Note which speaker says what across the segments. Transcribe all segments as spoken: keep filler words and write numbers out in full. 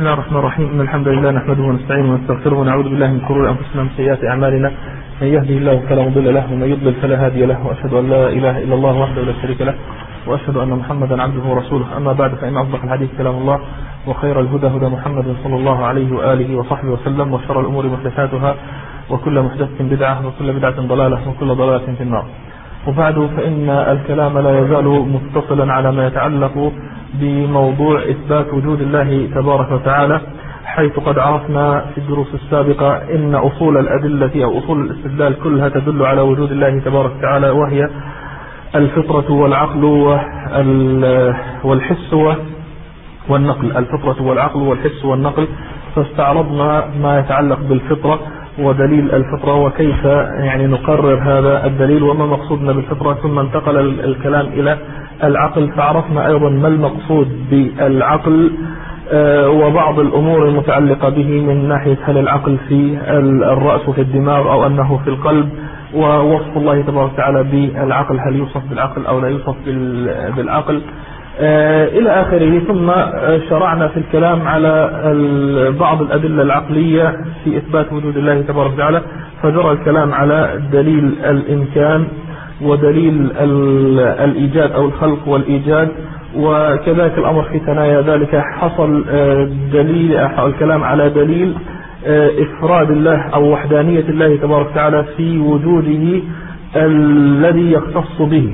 Speaker 1: بسم الله الرحمن الرحيم. إن الحمد لله نحمده ونستعينه ونستغفره ونعوذ بالله من شرور أنفسنا ومن سيئات أعمالنا. من يهده الله فلا مضل له ومن يضلل فلا هادي له، وأشهد أن لا إله إلا الله وحده لا شريك له، وأشهد أن محمدا عبده ورسوله. أما بعد، فإن أصدق الحديث كلام الله، وخير الهدى هدى محمد صلى الله عليه وآله وصحبه وسلم، وشر الأمور محدثاتها، وكل محدثة بدعة، وكل بدعة ضلالة، وكل ضلالة في النار. وبعد، فإن الكلام لا يزال متصلا على ما يتعلق بموضوع إثبات وجود الله تبارك وتعالى، حيث قد عرفنا في الدروس السابقة إن أصول الأدلة أو أصول الاستدلال كلها تدل على وجود الله تبارك وتعالى، وهي الفطرة والعقل والحس والنقل. الفطرة والعقل والحس والنقل. فاستعرضنا ما يتعلق بالفطرة ودليل الفطرة، وكيف يعني نقرر هذا الدليل وما مقصودنا بالفطرة. ثم انتقل الكلام إلى العقل، فعرفنا أيضا ما المقصود بالعقل وبعض الأمور المتعلقة به، من ناحية هل العقل في الرأس وفي الدماغ أو أنه في القلب، ووصف الله تبارك وتعالى بالعقل، هل يوصف بالعقل أو لا يوصف بالعقل، إلى آخره. ثم شرعنا في الكلام على بعض الأدلة العقلية في إثبات وجود الله تبارك وتعالى، فجرى الكلام على دليل الإمكان ودليل الإيجاد أو الخلق والإيجاد، وكذلك الأمر في ثنايا ذلك حصل دليل أو الكلام على دليل إفراد الله أو وحدانية الله تبارك وتعالى في وجوده الذي يختص به.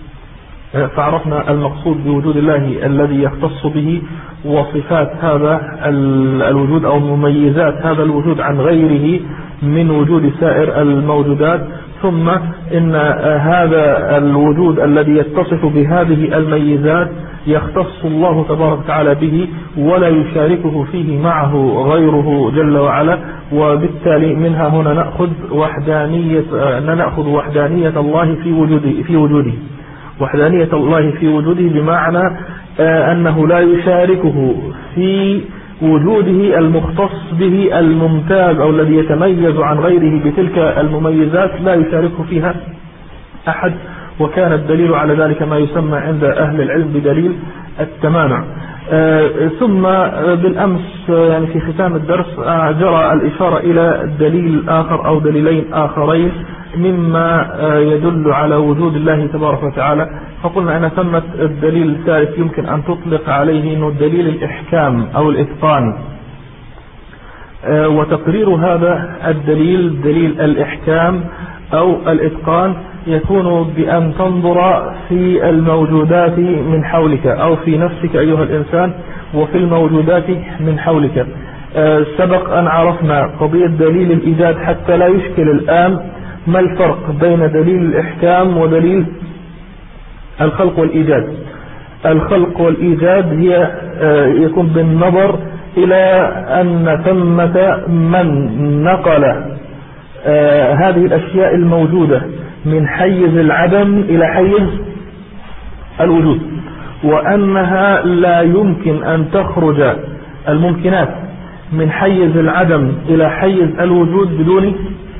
Speaker 1: فعرفنا المقصود بوجود الله الذي يختص به، وصفات هذا الوجود أو مميزات هذا الوجود عن غيره من وجود سائر الموجودات. ثم إن هذا الوجود الذي يتصف بهذه الميزات يختص الله تبارك وتعالى به، ولا يشاركه فيه معه غيره جل وعلا. وبالتالي منها هنا نأخذ وحدانية نأخذ وحدانية الله في وجوده في وجوده وحدانية الله في وجوده، بمعنى أنه لا يشاركه في وجوده المختص به الممتاز أو الذي يتميز عن غيره بتلك المميزات، لا يشاركه فيها أحد. وكان الدليل على ذلك ما يسمى عند أهل العلم بدليل التمانع. ثم بالأمس يعني في ختام الدرس جرى الإشارة إلى دليل آخر أو دليلين آخرين مما يدل على وجود الله تبارك وتعالى. فقلنا أن ثمة الدليل الثالث يمكن أن تطلق عليه إنه دليل الإحكام أو الإتقان. وتقرير هذا الدليل دليل الإحكام أو الإتقان يكون بأن تنظر في الموجودات من حولك أو في نفسك أيها الإنسان وفي الموجودات من حولك. سبق أن عرفنا قضية دليل الإيجاد حتى لا يشكل الآن ما الفرق بين دليل الإحكام ودليل الخلق والإيجاد. الخلق والإيجاد هي يكون بالنظر إلى أن ثمة من نقل هذه الأشياء الموجودة من حيز العدم إلى حيز الوجود، وأنها لا يمكن أن تخرج الممكنات من حيز العدم إلى حيز الوجود بدون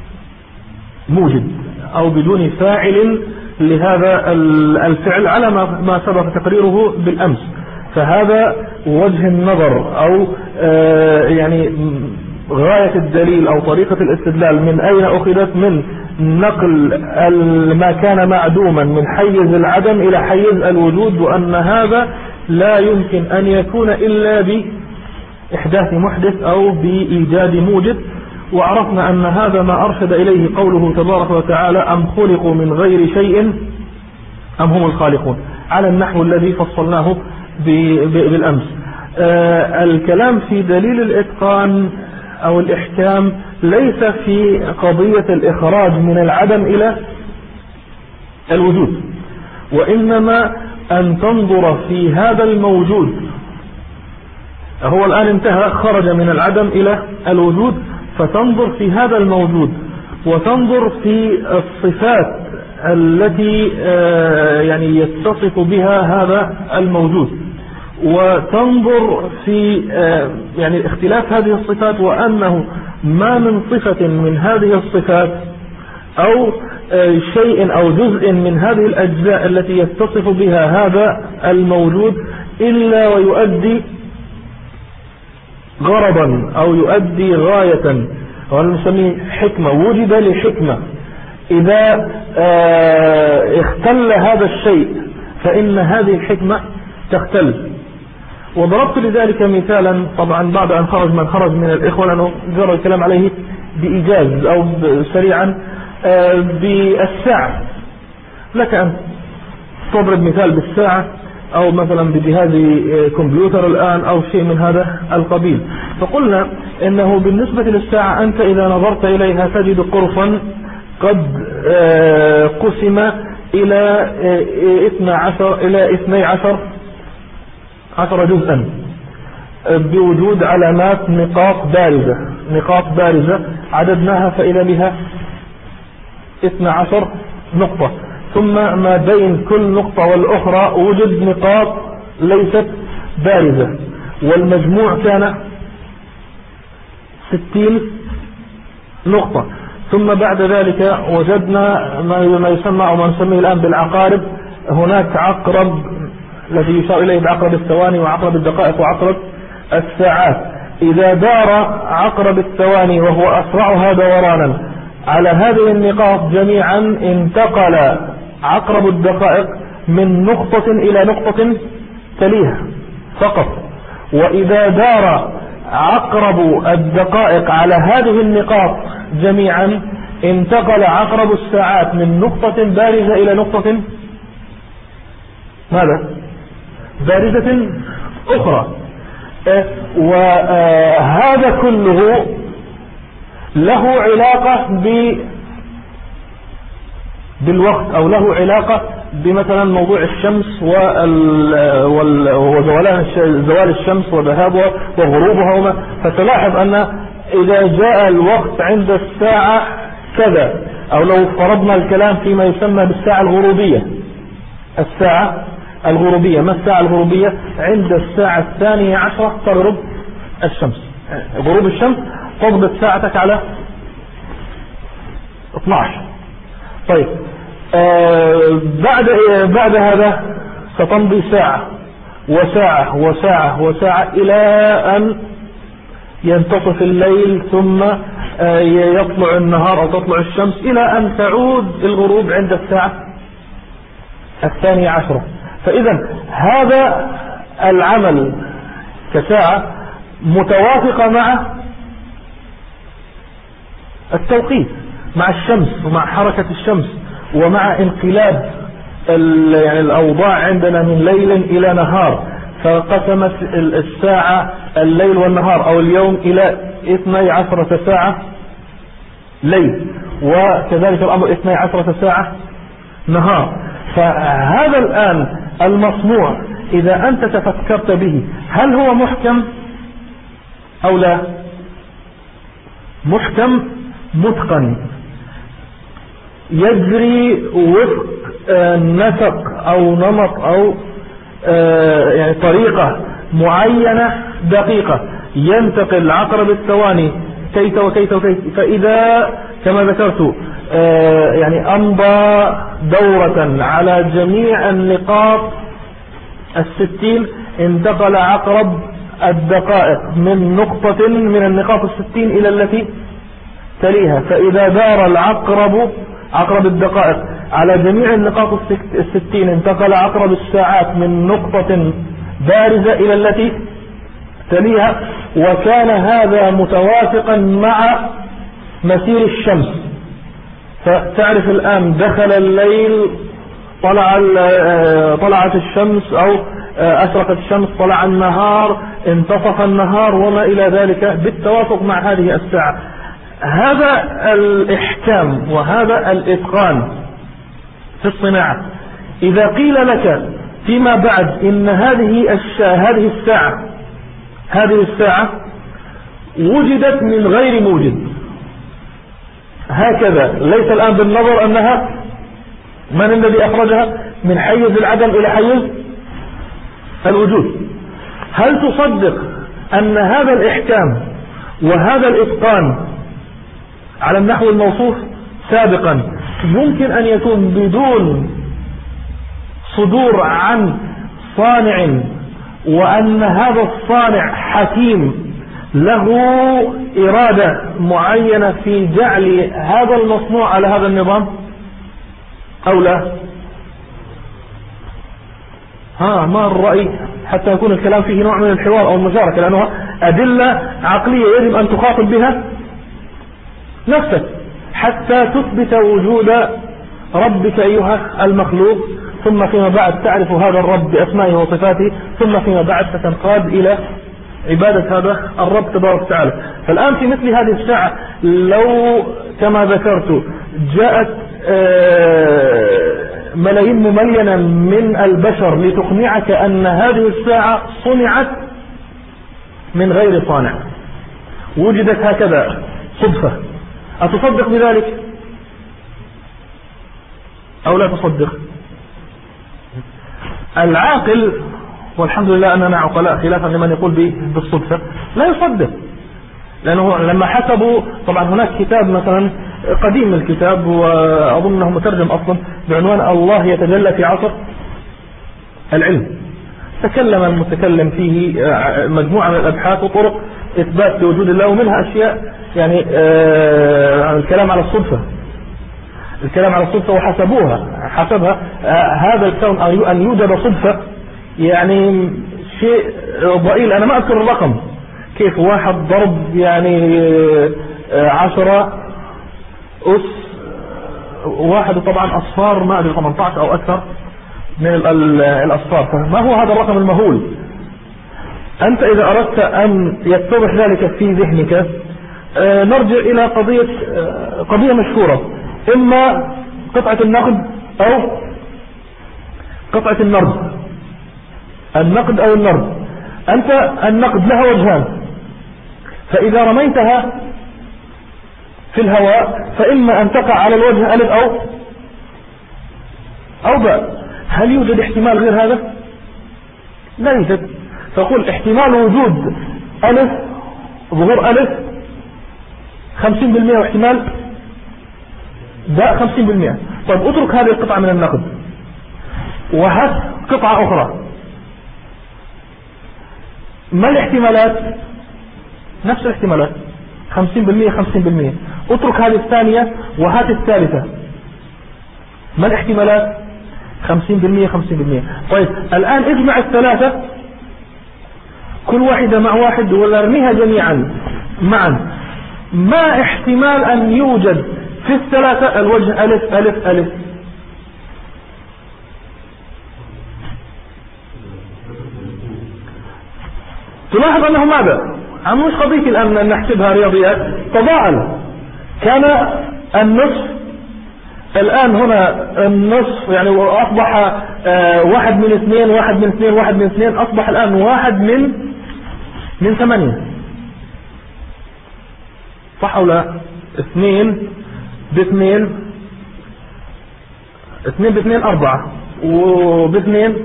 Speaker 1: موجد أو بدون فاعل لهذا الفعل، على ما سبق تقريره بالأمس. فهذا وجه النظر أو يعني غاية الدليل أو طريقة الاستدلال من أين أخذت؟ من نقل ما كان معدوما من حيز العدم إلى حيز الوجود، وأن هذا لا يمكن أن يكون إلا بإحداث محدث أو بإيجاد موجد. وعرفنا أن هذا ما أرشد إليه قوله تبارك وتعالى: أم خلقوا من غير شيء أم هم الخالقون، على النحو الذي فصلناه بالأمس. آه الكلام في دليل الإتقان أو الإحكام ليس في قضية الإخراج من العدم إلى الوجود، وإنما أن تنظر في هذا الموجود. هو الآن انتهى، خرج من العدم إلى الوجود، فتنظر في هذا الموجود وتنظر في الصفات التي يعني يتصف بها هذا الموجود، وتنظر في يعني اختلاف هذه الصفات، وأنه ما من صفة من هذه الصفات أو شيء أو جزء من هذه الأجزاء التي يتصف بها هذا الموجود إلا ويؤدي غرضا أو يؤدي غاية، ونسميه حكمة، وجد لحكمة، إذا اختل هذا الشيء فإن هذه الحكمة تختل. وضربت لذلك مثالا، طبعا بعد أن خرج من خرج من الإخوة لأنه جرى الكلام عليه بإيجاز أو سريعا، بالساعة. لك أن تضرب مثال بالساعة أو مثلا بجهاز كمبيوتر الآن أو شيء من هذا القبيل. فقلنا إنه بالنسبة للساعة أنت إذا نظرت إليها تجد قرصا قد قسم إلى اثني عشر إلى اثني عشر عشر جزءا، بوجود علامات نقاط بارزة نقاط بارزة عددناها فإذا بها اثني عشر نقطة، ثم ما بين كل نقطة والأخرى وجد نقاط ليست بارزة، والمجموع كان ستين نقطة. ثم بعد ذلك وجدنا ما يسمى أو ما نسميه الآن بالعقارب. هناك عقرب الذي يشار إليه بعقرب الثواني وعقرب الدقائق وعقرب الساعات. إذا دار عقرب الثواني وهو أسرعها دورانا على هذه النقاط جميعا انتقل عقرب الدقائق من نقطة إلى نقطة تليها فقط. وإذا دار عقرب الدقائق على هذه النقاط جميعا انتقل عقرب الساعات من نقطة بارزة إلى نقطة ماذا؟ بارزة أخرى. وهذا كله له علاقة ب بالوقت أو له علاقة بمثلا موضوع الشمس وزوال زوال الشمس وذهابها وغروبها وما. فتلاحظ أن إذا جاء الوقت عند الساعة كذا، أو لو فرضنا الكلام فيما يسمى بالساعة الغروبية، الساعة الغروبية ما الساعة الغروبية؟ عند الساعة الثانية عشرة تغرب الشمس، غروب الشمس تضبط ساعتك على اثني عشر. طيب آه بعد بعد هذا ستمضي ساعة وساعة وساعة وساعة إلى أن ينتصف الليل، ثم آه يطلع النهار أو تطلع الشمس، إلى أن تعود الغروب عند الساعة الثانية عشرة. فإذا هذا العمل كساعة متوافقة مع التوقيت، مع الشمس ومع حركة الشمس ومع انقلاب يعني الأوضاع عندنا من ليل إلى نهار. فقسمت الساعة الليل والنهار أو اليوم إلى اثني عشرة ساعة ليل، وكذلك الأمر اثني عشرة ساعة نهار. فهذا الآن المصنوع إذا أنت تفكرت به هل هو محكم أو لا؟ محكم متقن يجري وفق نسق أو نمط أو يعني طريقة معينة دقيقة، ينتقل عقرب الثواني كيت وكيت وكيت. فإذا كما ذكرت يعني أمضى دورة على جميع النقاط الستين، انتقل عقرب الدقائق من نقطة من النقاط الستين إلى التي تليها. فإذا دار العقرب عقرب الدقائق على جميع النقاط الستين انتقل عقرب الساعات من نقطة بارزة إلى التي تليها. وكان هذا متوافقا مع مسير الشمس. فتعرف الآن دخل الليل، طلع طلعت الشمس أو أشرقت الشمس، طلع النهار، انتصف النهار وما إلى ذلك بالتوافق مع هذه الساعة. هذا الإحكام وهذا الإتقان في الصناعة. إذا قيل لك فيما بعد إن هذه هذه الساعة هذه الساعة وجدت من غير موجد هكذا، ليس الآن بالنظر أنها من الذي أخرجها من حيز العدم إلى حيز الوجود، هل تصدق أن هذا الإحكام وهذا الإتقان على النحو الموصوف سابقا ممكن أن يكون بدون صدور عن صانع، وأن هذا الصانع حكيم له إرادة معينة في جعل هذا المصنوع على هذا النظام أو لا؟ ها ما الرأي حتى يكون الكلام فيه نوع من الحوار أو المشاركة، لأنه أدلة عقلية يجب أن تخاطب بها نفسك حتى تثبت وجود ربك أيها المخلوق، ثم فيما بعد تعرف هذا الرب بأسمائه وصفاته، ثم فيما بعد ستنقاد إلى عبادة هذا الرب تبارك وتعالى. فالآن في مثل هذه الساعة لو كما ذكرت جاءت ملايين مملينة من البشر لتقنعك أن هذه الساعة صنعت من غير صانع، وجدت هكذا صدفة، أتصدق بذلك أو لا تصدق؟ العاقل، والحمد لله أننا عقلاء خلافا لمن يقول بالصدفة، لا يصدق، لأنه لما حسبوا، طبعا هناك كتاب مثلا قديم الكتاب وأظن أنه مترجم أصلا بعنوان الله يتجلى في عصر العلم، تكلم المتكلم فيه مجموعة من الأبحاث وطرق إثبات لوجود الله، ومنها أشياء يعني آه الكلام على الصدفة، الكلام على الصدفة وحسبوها حسبها آه هذا الكون أن يوجد صدفة يعني شيء ضئيل. أنا ما أذكر الرقم كيف، واحد ضرب يعني آه عشرة أس واحد، طبعا أصفار ما أدري ثمانية عشر أو أكثر من الأصفار، فما هو هذا الرقم المهول؟ أنت إذا أردت أن يتضح ذلك في ذهنك آه نرجع إلى قضية آه قضية مشهورة، إما قطعة النقد أو قطعة النرد، النقد أو النرد. أنت النقد لها وجهان، فإذا رميتها في الهواء فإما أن تقع على الوجه ألف أو أو باء. هل يوجد احتمال غير هذا؟ لا يوجد. فقل احتمال وجود ألف، ظهور ألف خمسين بالمئة، واحتمال باء خمسين بالمئة. طيب اترك هذه القطعة من النقد وهات قطعة أخرى، ما الاحتمالات؟ نفس الاحتمالات خمسين بالمئة خمسين بالمئة. اترك هذه الثانية وهات الثالثة، ما الاحتمالات؟ خمسين بالمئة خمسين بالمئة. طيب الآن اجمع الثلاثة كل واحدة مع واحد ولا ارميها جميعا معا، ما احتمال أن يوجد في الثلاثة الوجه ألف ألف ألف؟ تلاحظ أنه ماذا؟ عم مش قضية الآن أن نحسبها رياضيات، تضاءل. كان النصف، الآن هنا النصف يعني أصبح آه واحد من اثنين واحد من اثنين واحد من اثنين، أصبح الآن واحد من من ثمانية، صح أو لا؟ اثنين باثنين، اثنين باثنين أربعة، وباثنين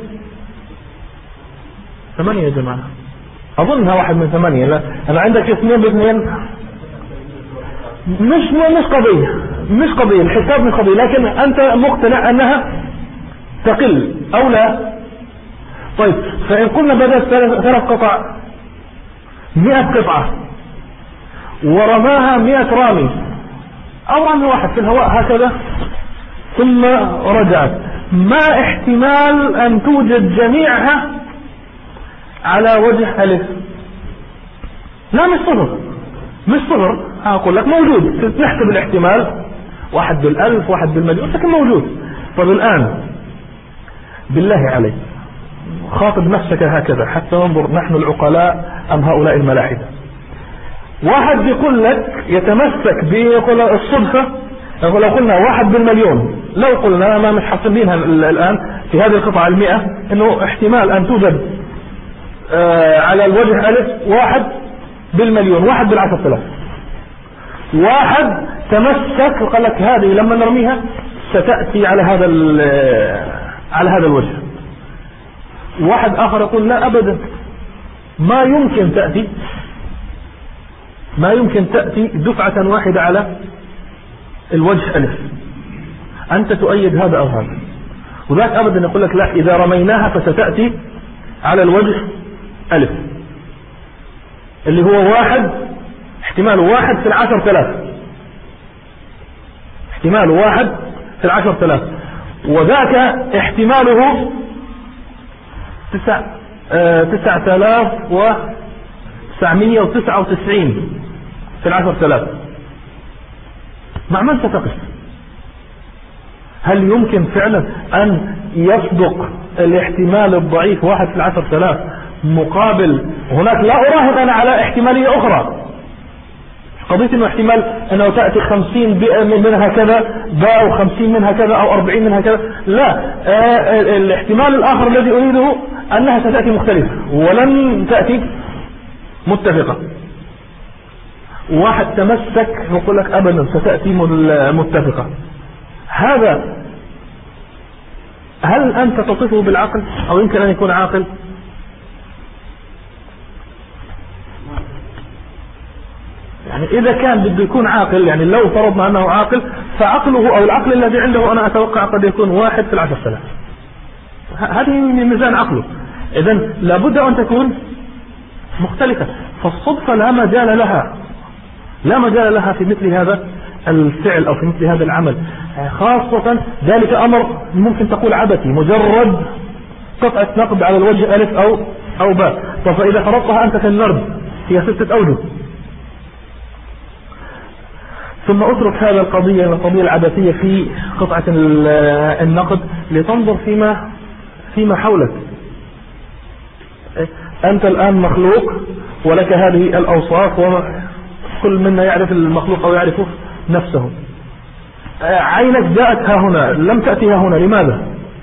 Speaker 1: ثمانية يا جماعة، أظنها واحد من ثمانية. لا أنا عندك اثنين باثنين، مش مش قضية مش قضية الحساب مش قضية، لكن أنت مقتنع أنها تقل أو لا؟ طيب فإن قلنا بدأت ثلاث قطع مئة قطعة ورماها مئة رامي أو رامي واحد في الهواء هكذا ثم رجعت، ما احتمال أن توجد جميعها على وجه ألف؟ لا مش صفر، مش صفر، أقول لك موجود، نحسب الاحتمال واحد بالألف واحد بالمليون لكن موجود. طب الآن بالله عليك خاطب نفسك هكذا حتى ننظر نحن العقلاء أم هؤلاء الملاحدة. واحد يقول لك يتمسك بيقول الصدفة، لو قلنا واحد بالمليون، لو قلنا ما مش حاصلينها الآن في هذه القطعة المئة انه احتمال ان توجد آه على الوجه ألف واحد بالمليون، واحد بالعشرة آلاف. واحد تمسك وقال لك هذه لما نرميها ستأتي على هذا على هذا الوجه. واحد آخر يقول لا أبدا، ما يمكن تأتي ما يمكن تأتي دفعة واحدة على الوجه ألف. أنت تؤيد هذا أو هذا، وذاك أبدا يقول لك لا، إذا رميناها فستأتي على الوجه ألف. اللي هو واحد، احتماله واحد في العشر ثلاث، احتماله واحد في العشر ثلاث، وذاك احتماله تسع اه تسعة آلاف وتسعمائة وتسعة وتسعين في العشر ثلاث. مع من ستقف؟ هل يمكن فعلا أن يصدق الاحتمال الضعيف واحد في العشر ثلاث مقابل هناك لا أراهن أنا على احتمالية أخرى؟ قضية انه احتمال انه تأتي خمسين منها كذا باء او خمسين منها كذا او اربعين منها كذا، لا، آه الاحتمال الاخر الذي اريده انها ستأتي مختلفة ولن تأتي متفقة. واحد تمسك يقول لك ابدا ستأتي متفقة. هذا هل انت تصفه بالعقل او يمكن ان يكون عاقل؟ يعني إذا كان بده يكون عاقل، يعني لو فرضنا أنه عاقل، فعقله أو العقل الذي عنده أنا أتوقع قد يكون واحد في العشر ثلاث. هذه من ميزان عقله. إذن لابد أن تكون مختلفة. فالصدفة لا مجال لها، لا مجال لها في مثل هذا الفعل أو في مثل هذا العمل، خاصة ذلك أمر ممكن تقول عبثي، مجرد قطعة نقد على الوجه ألف أو أو باء. طب فإذا فرضتها أنت في النرد هي ستة أوجه، ثم اترك هذا القضية القضية العبثية في قطعة النقد لتنظر فيما فيما حولك. أنت الآن مخلوق ولك هذه الأوصاف، وكل منا يعرف المخلوق أو يعرف نفسه. عينك جاءت ها هنا، لم تأتي ها هنا، لماذا؟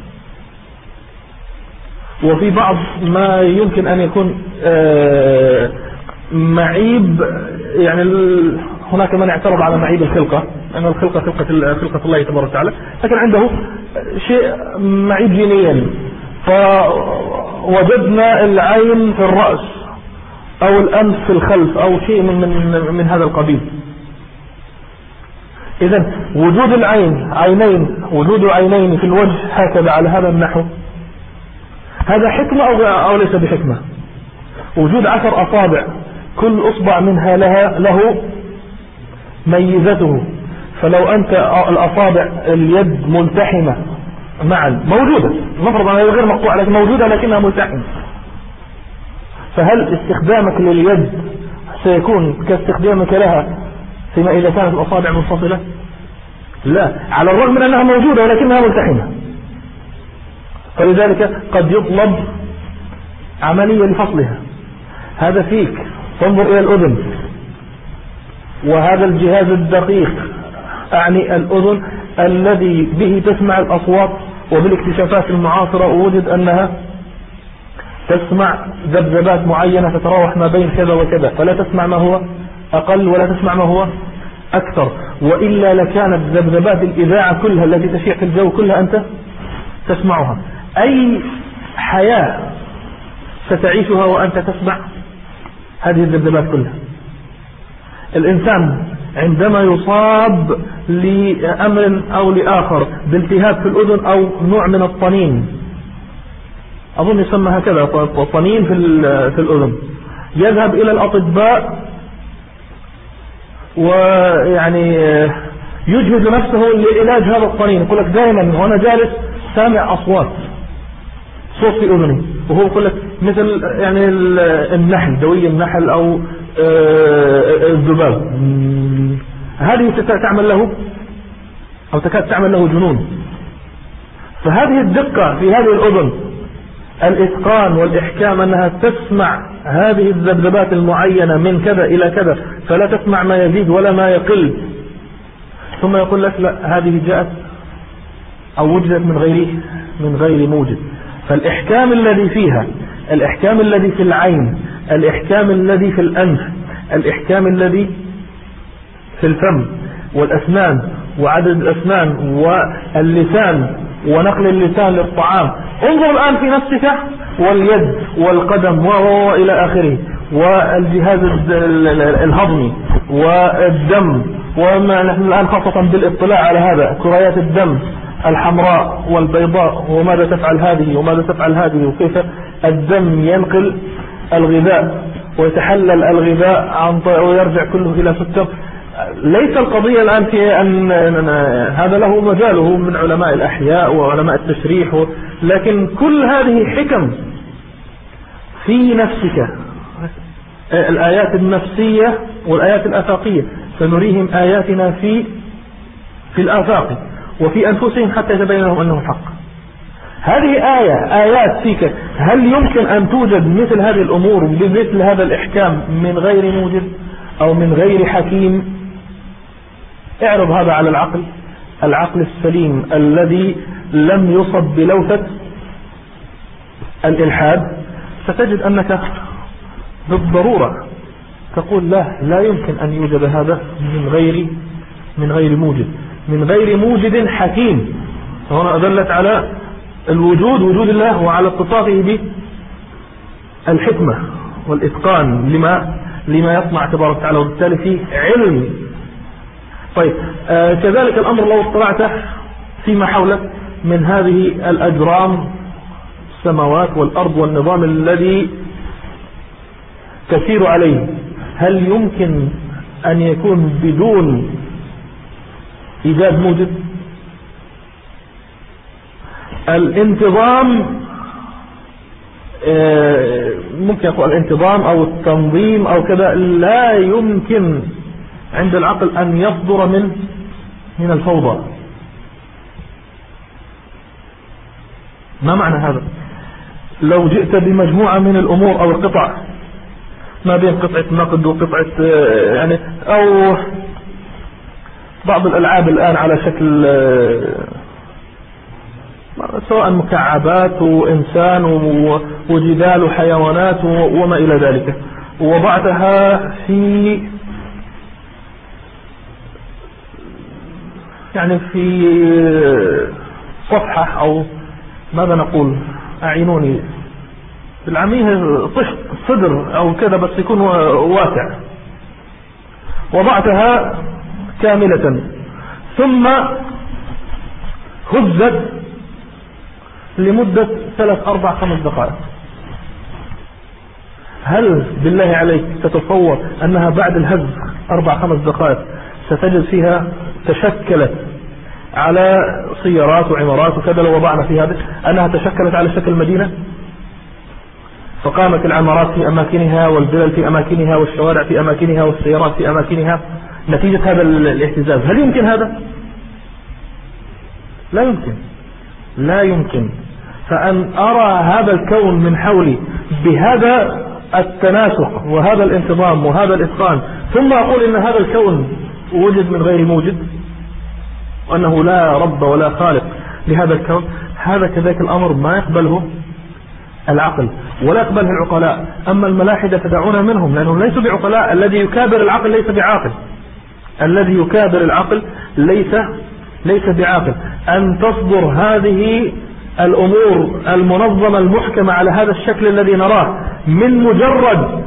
Speaker 1: وفي بعض ما يمكن أن يكون معيب، يعني هناك من اعترض على معيب الخلقة، أن الخلقة خلقة خلقة الله تبارك وتعالى، لكن عنده شيء معيب جينيا، فوجدنا العين في الرأس أو الأنف في الخلف أو شيء من من من هذا القبيل. إذن وجود العين عينين وجود عينين في الوجه هكذا على هذا النحو، هذا حكمة أو أو ليس بحكمة؟ وجود عشر أصابع كل أصبع منها لها له ميزته، فلو أنت الأصابع اليد ملتحمة معا موجودة، نفرض أنها غير مقطوعة لكن موجودة لكنها ملتحمة، فهل استخدامك لليد سيكون كاستخدامك لها فيما إذا كانت الأصابع منفصلة؟ لا، على الرغم من أنها موجودة ولكنها ملتحمة. فلذلك قد يطلب عملية لفصلها. هذا فيك، تنظر إلى الأذن، وهذا الجهاز الدقيق أعني الأذن الذي به تسمع الأصوات، وبالاكتشافات المعاصرة وجد أنها تسمع ذبذبات معينة تتراوح ما بين كذا وكذا، فلا تسمع ما هو أقل ولا تسمع ما هو أكثر، وإلا لكانت ذبذبات الإذاعة كلها التي تشيع في الجو كلها أنت تسمعها. أي حياة ستعيشها وأنت تسمع هذه الذبذبات كلها؟ الإنسان عندما يصاب لأمر أو لآخر بالتهاب في الأذن أو نوع من الطنين، أظن يسمى هكذا طنين في في الأذن، يذهب إلى الأطباء ويعني يجهد نفسه لعلاج هذا الطنين. يقول لك دائما وأنا جالس سامع أصوات، صوت في أذني، وهو يقول لك مثل يعني النحل، دوي النحل أو الذباب. هذه تعمل له أو تكاد تعمل له جنون. فهذه الدقة في هذه الأذن، الإتقان والإحكام أنها تسمع هذه الذبذبات المعينة من كذا إلى كذا، فلا تسمع ما يزيد ولا ما يقل. ثم يقول لك لا، هذه جاءت أو وجدت من غير من غير موجد. فالإحكام الذي فيها، الإحكام الذي في العين، الإحكام الذي في الأنف، الإحكام الذي في الفم والأسنان وعدد الأسنان واللسان ونقل اللسان للطعام. انظر الآن في نفسك، واليد والقدم وإلى آخره، والجهاز الهضمي والدم، وما نحن الآن خاصة بالاطلاع على هذا، كريات الدم الحمراء والبيضاء، وماذا تفعل هذه وماذا تفعل هذه، وكيف الدم ينقل الغذاء ويتحلل الغذاء عن ويرجع كله إلى سكر. ليس القضية الآن في أن هذا له مجاله من علماء الأحياء وعلماء التشريح، لكن كل هذه حكم في نفسك، الآيات النفسية والآيات الآفاقية، سنريهم آياتنا في في الآفاق وفي أنفسهم حتى يتبين لهم أنه حق. هذه آية آيات فيك، هل يمكن أن توجد مثل هذه الأمور بمثل هذا الإحكام من غير موجد أو من غير حكيم؟ اعرض هذا على العقل، العقل السليم الذي لم يصب بلوثة الإلحاد، ستجد أنك بالضرورة تقول لا لا يمكن أن يوجد هذا من غير من غير موجد، من غير موجد حكيم. هنا أدلت على الوجود، وجود الله، وعلى اتصافه بالحكمة والإتقان لما لما يصنع تبارك وتعالى، وبالتالي فيه علم. طيب آه كذلك الأمر لو اطلعت فيما حولك من هذه الأجرام، السماوات والأرض والنظام الذي تسير عليه، هل يمكن أن يكون بدون إيجاد موجد؟ الانتظام آه ممكن يقول الانتظام أو التنظيم أو كذا لا يمكن عند العقل أن يصدر من من الفوضى. ما معنى هذا؟ لو جئت بمجموعة من الأمور أو القطع ما بين قطعة نقد وقطعة يعني أو بعض الألعاب الآن على شكل سواء مكعبات وإنسان وجبال وحيوانات وما إلى ذلك، ووضعتها في يعني في صفحة أو ماذا نقول، أعينوني بالعامية طشت صدر أو كذا بس يكون واسع، وضعتها كاملة ثم هزت لمدة ثلاث أربع خمس دقائق، هل بالله عليك تتصور أنها بعد الهز أربع خمس دقائق ستجد فيها تشكلت على سيارات وعمارات وكذا؟ لو وضعنا في هذا أنها تشكلت على شكل مدينة، فقامت العمارات في أماكنها والفلل في أماكنها والشوارع في أماكنها والسيارات في أماكنها نتيجة هذا الاهتزاز، هل يمكن هذا؟ لا يمكن، لا يمكن. فأن أرى هذا الكون من حولي بهذا التناسق وهذا الانتظام وهذا الإتقان، ثم أقول إن هذا الكون وجد من غير موجد وأنه لا رب ولا خالق لهذا الكون، هذا كذلك الأمر ما يقبله العقل ولا يقبله العقلاء. أما الملاحدة فدعونا منهم لأنهم ليسوا بعقلاء، الذي يكابر العقل ليس بعاقل، الذي يكابر العقل ليس ليس بعاقل. أن تصدر هذه الأمور المنظمة المحكمة على هذا الشكل الذي نراه من مجرد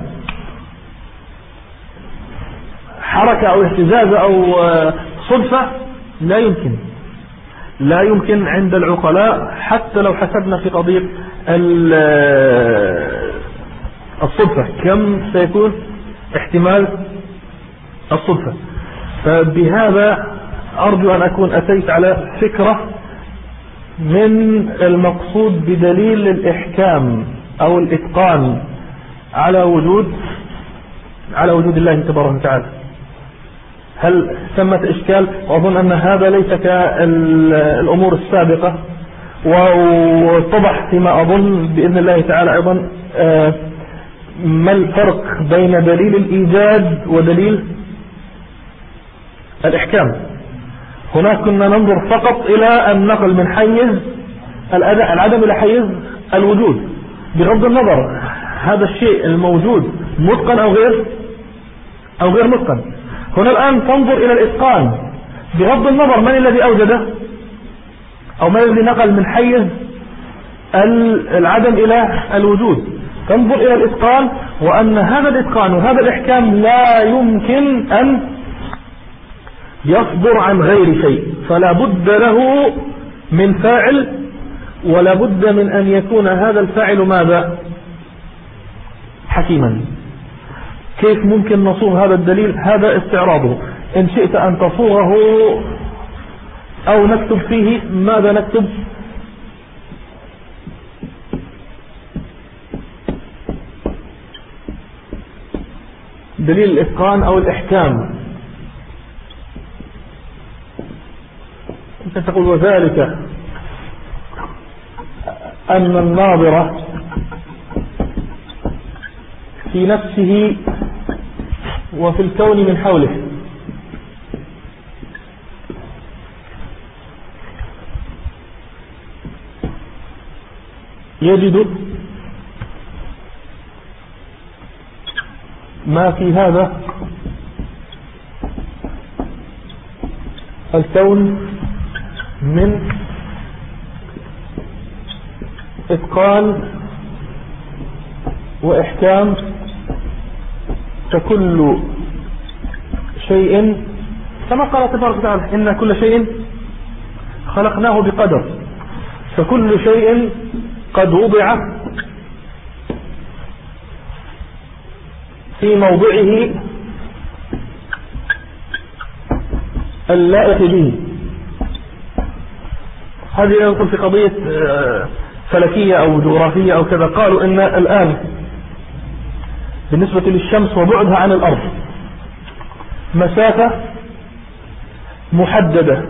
Speaker 1: حركة أو اهتزاز أو صدفة، لا يمكن، لا يمكن عند العقلاء حتى لو حسبنا في قضية الصدفة كم سيكون احتمال الصدفة. فبهذا أرجو أن أكون أتيت على فكرة من المقصود بدليل الإحكام أو الإتقان على وجود على وجود الله تبارك وتعالى. هل ثمة إشكال؟ وأظن أن هذا ليس كالأمور السابقة، واتضح فيما أظن بإذن الله تعالى أيضا ما الفرق بين دليل الإيجاد ودليل الإحكام. هناك كنا ننظر فقط إلى النقل من حيز العدم إلى حيز الوجود، بغض النظر هذا الشيء الموجود متقن أو غير أو غير متقن. هنا الآن تنظر إلى الإتقان بغض النظر من الذي أوجده أو من الذي نقل من حيز العدم إلى الوجود، تنظر إلى الإتقان وأن هذا الإتقان وهذا الإحكام لا يمكن أن يصدر عن غير شيء، فلا بد له من فاعل، ولا بد من أن يكون هذا الفاعل ماذا؟ حكيما. كيف ممكن نصوغ هذا الدليل؟ هذا استعراضه. إن شئت أن تصوغه أو نكتب فيه، ماذا نكتب؟ دليل الإتقان أو الإحكام. أنت تقول وذلك أن الناظر في نفسه وفي الكون من حوله يجد ما في هذا الكون من إتقان وإحكام، فكل شيء كما قال تبارك وتعالى إن كل شيء خلقناه بقدر، فكل شيء قد وضع في موضعه اللائق به. هذه يدخل في قضية فلكية أو جغرافية أو كذا. قالوا إن الآن بالنسبة للشمس وبعدها عن الأرض مسافة محددة،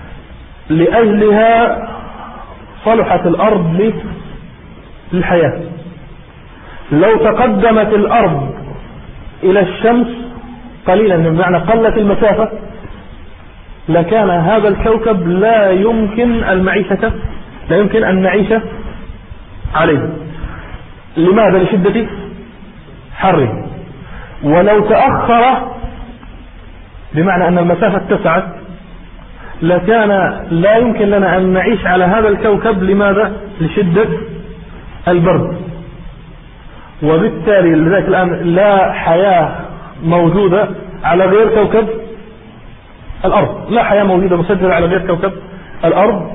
Speaker 1: لأجلها صلحت الأرض للحياة. لو تقدمت الأرض إلى الشمس قليلا، بمعنى قلت المسافة، لكان هذا الكوكب لا يمكن المعيشة لا يمكن أن نعيش عليه. لماذا؟ لشدة حره. ولو تأخر بمعنى أن المسافة اتسعت لكان لا يمكن لنا أن نعيش على هذا الكوكب. لماذا؟ لشدة البرد. وبالتالي لذلك الآن لا حياة موجودة على غير كوكب الأرض، لا حياة موجودة مسجلة على غير كوكب الأرض.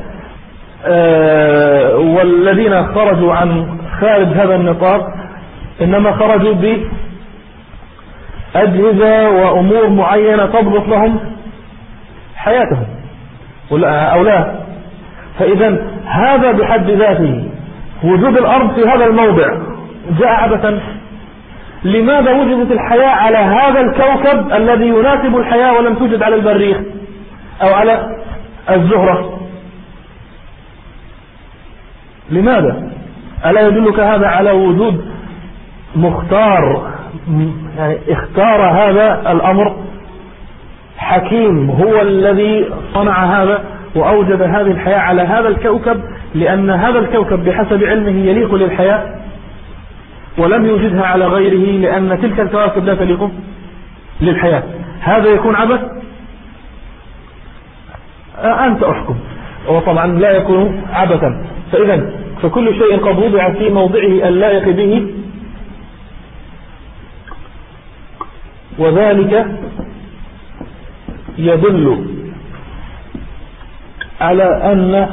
Speaker 1: آه والذين خرجوا عن خارج هذا النطاق إنما خرجوا بأجهزة وأمور معينة تضبط لهم حياتهم أو لا. فإذا هذا بحد ذاته وجود الأرض في هذا الموضع جاء عبثا. لماذا وجدت الحياة على هذا الكوكب الذي يناسب الحياة ولم توجد على المريخ أو على الزهرة؟ لماذا؟ ألا يدلك هذا على وجود مختار، يعني اختار هذا الأمر حكيم، هو الذي صنع هذا وأوجد هذه الحياة على هذا الكوكب، لأن هذا الكوكب بحسب علمه يليق للحياة ولم يوجدها على غيره، لأن تلك الكواكب لا تليق للحياة. هذا يكون عبث؟ أنت أحكم. وطبعا لا يكون عبثا. فإذا فكل شيء قد وضع في موضعه اللائق به، وذلك يدل على أن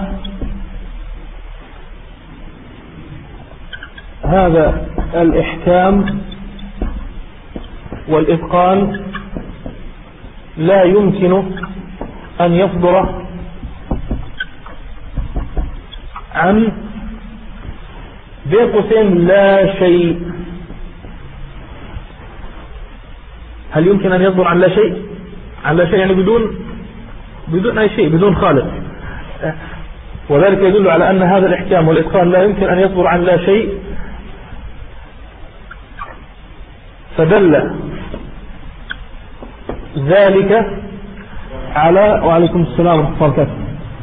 Speaker 1: هذا الإحكام والإتقان لا يمكن أن يصدر عن بين قوسين لا شيء. هل يمكن أن يصدر عن لا شيء؟ عن لا شيء يعني بدون بدون أي شيء، بدون خالق. وذلك يدل على أن هذا الإحكام والإتقان لا يمكن أن يصدر عن لا شيء. فدل ذلك على وعليكم السلام ورحمة الله وبركاته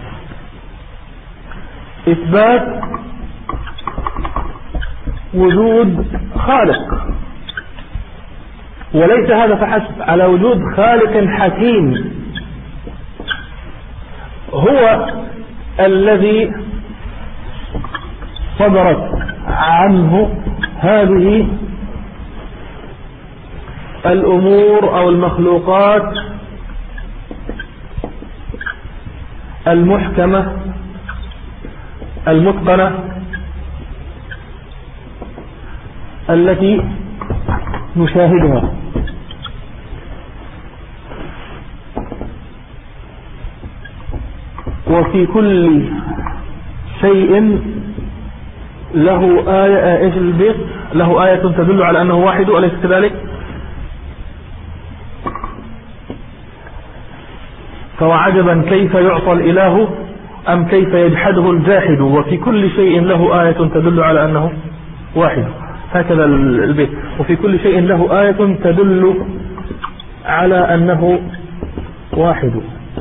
Speaker 1: إثبات وجود خالق، وليس هذا فحسب، على وجود خالق حكيم هو الذي صدرت عنه هذه الأمور أو المخلوقات المحكمة المتقنة التي نشاهدها. وفي كل شيء له آية. ايش البيت؟ له آية تدل على أنه واحد، أليس كذلك؟ فوعجبا كيف يعطى الإله أم كيف يجحده الجاحد، وفي كل شيء له آية تدل على أنه واحد. هكذا البيت. وفي كل شيء له آية تدل على أنه واحد.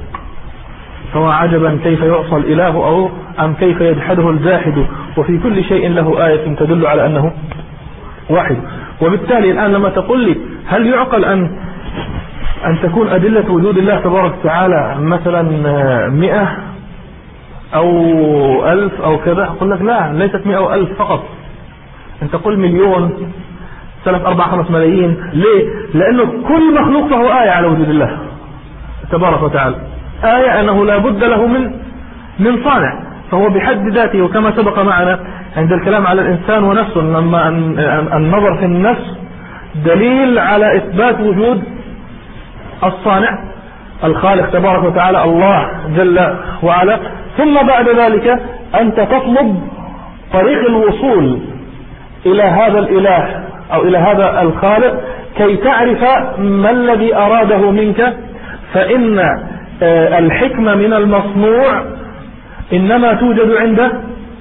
Speaker 1: فوعجبا كيف يعصى الإله أو أم كيف يجحده الجاحد، وفي كل شيء له آية تدل على أنه واحد. وبالتالي الآن لما تقول لي هل يعقل أن أن تكون أدلة وجود الله تبارك وتعالى مثلا مئة أو ألف أو كذا، أقول لك لا، ليست مئة أو ألف فقط. أنت قل مليون، ثلاث أربع خمس ملايين. ليه؟ لأنه كل مخلوق له آية على وجود الله تبارك وتعالى، آية أنه لا بد له من من صانع. فهو بحد ذاته، وكما سبق معنا عند الكلام على الإنسان ونفسه، لما النظر في النفس دليل على إثبات وجود الصانع الخالق تبارك وتعالى الله جل وعلا. ثم بعد ذلك أنت تطلب طريق الوصول إلى هذا الإله أو إلى هذا الخالق كي تعرف ما الذي أراده منك. فإن الحكمة من المصنوع إنما توجد عند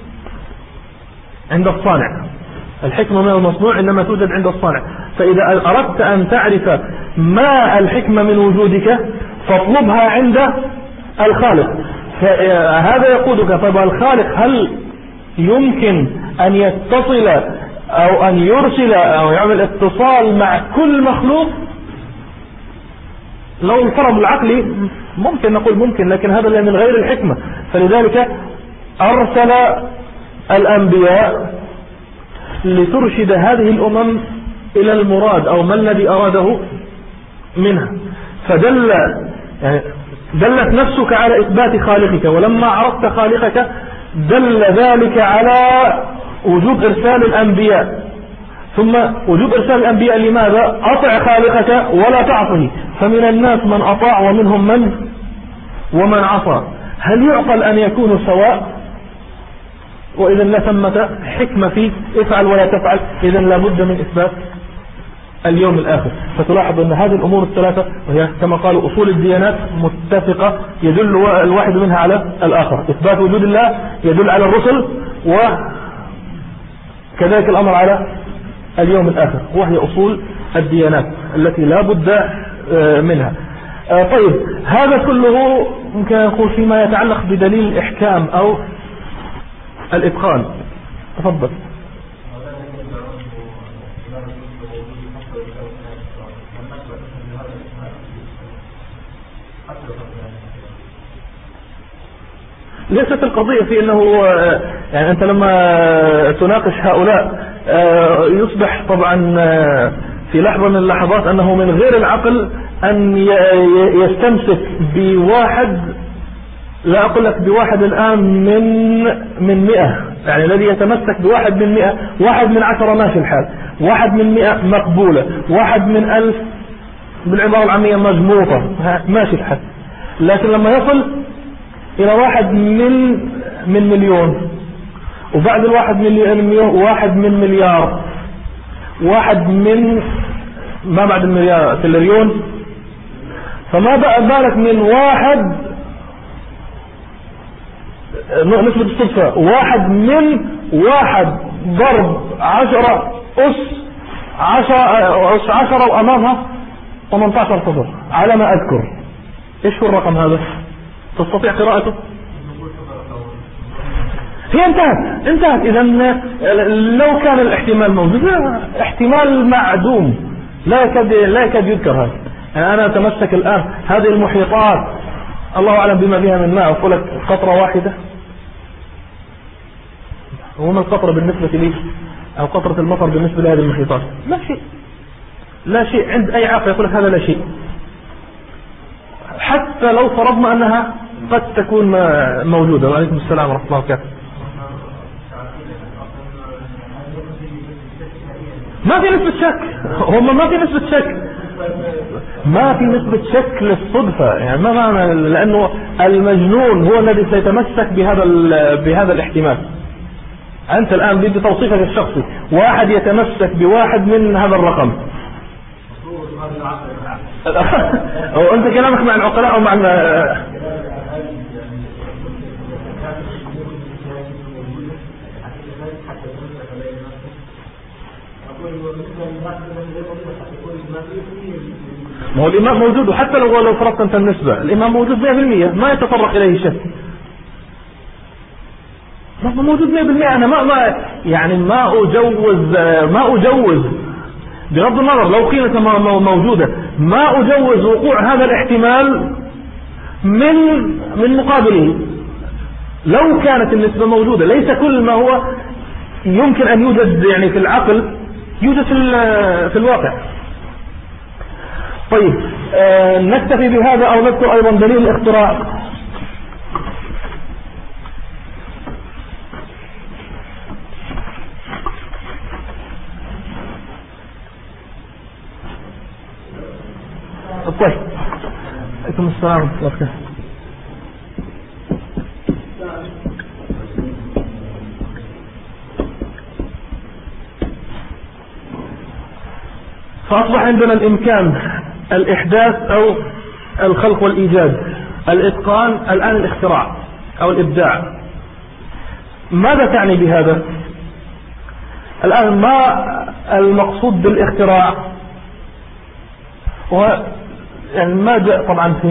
Speaker 1: عند الصانع. الحكمة من المصنوع إنما توجد عند الصانع. فإذا أردت أن تعرف ما الحكمة من وجودك فاطلبها عند الخالق. فهذا يقودك. طيب الخالق هل يمكن أن يتصل أو أن يرسل أو يعمل اتصال مع كل مخلوق؟ لو الفرض العقلي ممكن نقول ممكن، لكن هذا من غير الحكمة. فلذلك أرسل الأنبياء لترشد هذه الأمم إلى المراد أو ما الذي أراده منها. فدل يعني دلت نفسك على إثبات خالقك، ولما عرفت خالقك دل ذلك على وجوب إرسال الأنبياء. ثم وجوب إرسال الأنبياء لماذا؟ أطع خالقك ولا تعصه. فمن الناس من أطاع ومنهم من ومن عصى. هل يعقل أن يكونوا سواء؟ وإذا لا ثمة حكمة في افعل ولا تفعل. إذا لابد من إثبات اليوم الآخر. فتلاحظ أن هذه الأمور الثلاثة وهي كما قالوا أصول الديانات متفقة، يدل الواحد منها على الآخر. إثبات وجود الله يدل على الرسل، وكذلك الأمر على اليوم الآخر، وهي أصول الديانات التي لا بد منها. طيب هذا كله ممكن نقول فيما يتعلق بدليل الإحكام أو الإتقان. تفضل. ليست القضية في أنه يعني أنت لما تناقش هؤلاء يصبح طبعا في لحظة من اللحظات أنه من غير العقل أن يستمسك بواحد، لا أقول لك بواحد الآن من من مئة، يعني الذي يتمسك بواحد من مئة، واحد من عشرة ماشي الحال، واحد من مئة مقبولة، واحد من ألف بالعبارة العامية مجموطة ماشي الحال. لكن لما يصل إلى واحد من من مليون، وبعد الواحد مليون واحد من مليار، واحد من ما بعد المليار تريليون، فما بالك من واحد نسبة الصدفة واحد من واحد ضرب عشرة أس عشرة أس عشرة وأمامها ثمانية عشر صفر على ما أذكر. إيش هو الرقم هذا؟ تستطيع قراءته؟ هي انتهت انتهت. إذا لو كان الاحتمال موجود، احتمال معدوم لا يكاد لا يكاد يذكر هذا. يعني أنا أتمسك الآن هذه المحيطات الله أعلم بما فيها من ماء، أقول لك قطرة واحدة، وما القطرة بالنسبة لي أو قطرة المطر بالنسبة لهذه المحيطات؟ لا شيء، لا شيء عند أي عاقل يقول لك هذا لا شيء. حتى لو فرضنا أنها قد تكون موجودة. وعليكم السلام ورحمة الله وبركاته. ما في نسبة شك، هم ما في نسبة شك، ما في نسبة شك للصدفة. يعني ما معنى؟ لأنه المجنون هو الذي سيتمسك بهذا بهذا الاحتمال. أنت الآن بدي توصيفك الشخصي، واحد يتمسك بواحد من هذا الرقم. أو أنت كلامك مع العقلاء أو مع ما هو الإمام موجود، وحتى لو لو فرضت أنت النسبة الإمام موجود مئة بالمئة ما يتطرق إليه شك، ما موجود مئة بالمئة. أنا ما ما يعني ما أجوز ما أجوز بغض النظر لو قيمة موجودة، ما أجوز وقوع هذا الاحتمال من من مقابله. لو كانت النسبة موجودة، ليس كل ما هو يمكن أن يوجد يعني في العقل يوجد في في الواقع. طيب آه نكتفي بهذا أو نذكر أيضا دليل الاختراع. طيب عليكم السلام ورحمة الله وبركاته. فأصبح عندنا الإمكان الإحداث أو الخلق والإيجاد، الإتقان، الآن الاختراع أو الإبداع. ماذا تعني بهذا؟ الآن ما المقصود بالاختراع؟ و يعني ما جاء طبعا في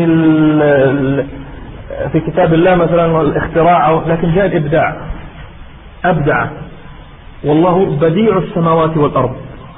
Speaker 1: في كتاب الله مثلا الاختراع، لكن جاء الإبداع. أبدع، والله بديع السماوات والأرض.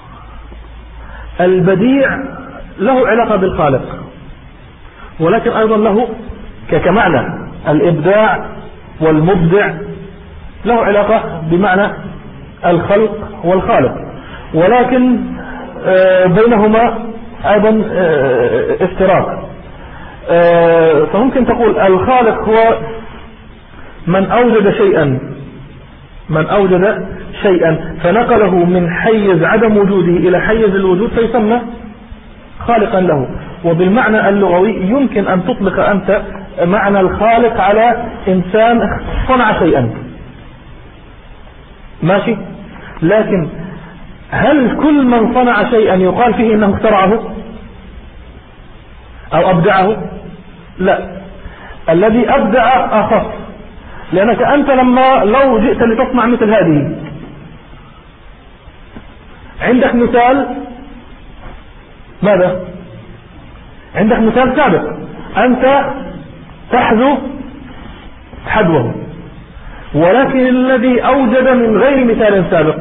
Speaker 1: البديع له علاقة بالخالق، ولكن أيضا له كمعنى الإبداع والمبدع له علاقة بمعنى الخلق والخالق، ولكن بينهما أيضا افتراق. فممكن تقول الخالق هو من أوجد شيئا من أوجد شيئا فنقله من حيز عدم وجوده إلى حيز الوجود فيسمى خالقا له. وبالمعنى اللغوي يمكن أن تطلق أنت معنى الخالق على إنسان صنع شيئا، ماشي، لكن هل كل من صنع شيئا يقال فيه إنه اخترعه أو أبدعه؟ لا، الذي أبدع أخص، لأنك أنت لما لو جئت لتصنع مثل هذه عندك مثال، ماذا؟ عندك مثال سابق، أنت تحذو حذوه، ولكن الذي أوجد من غير مثال سابق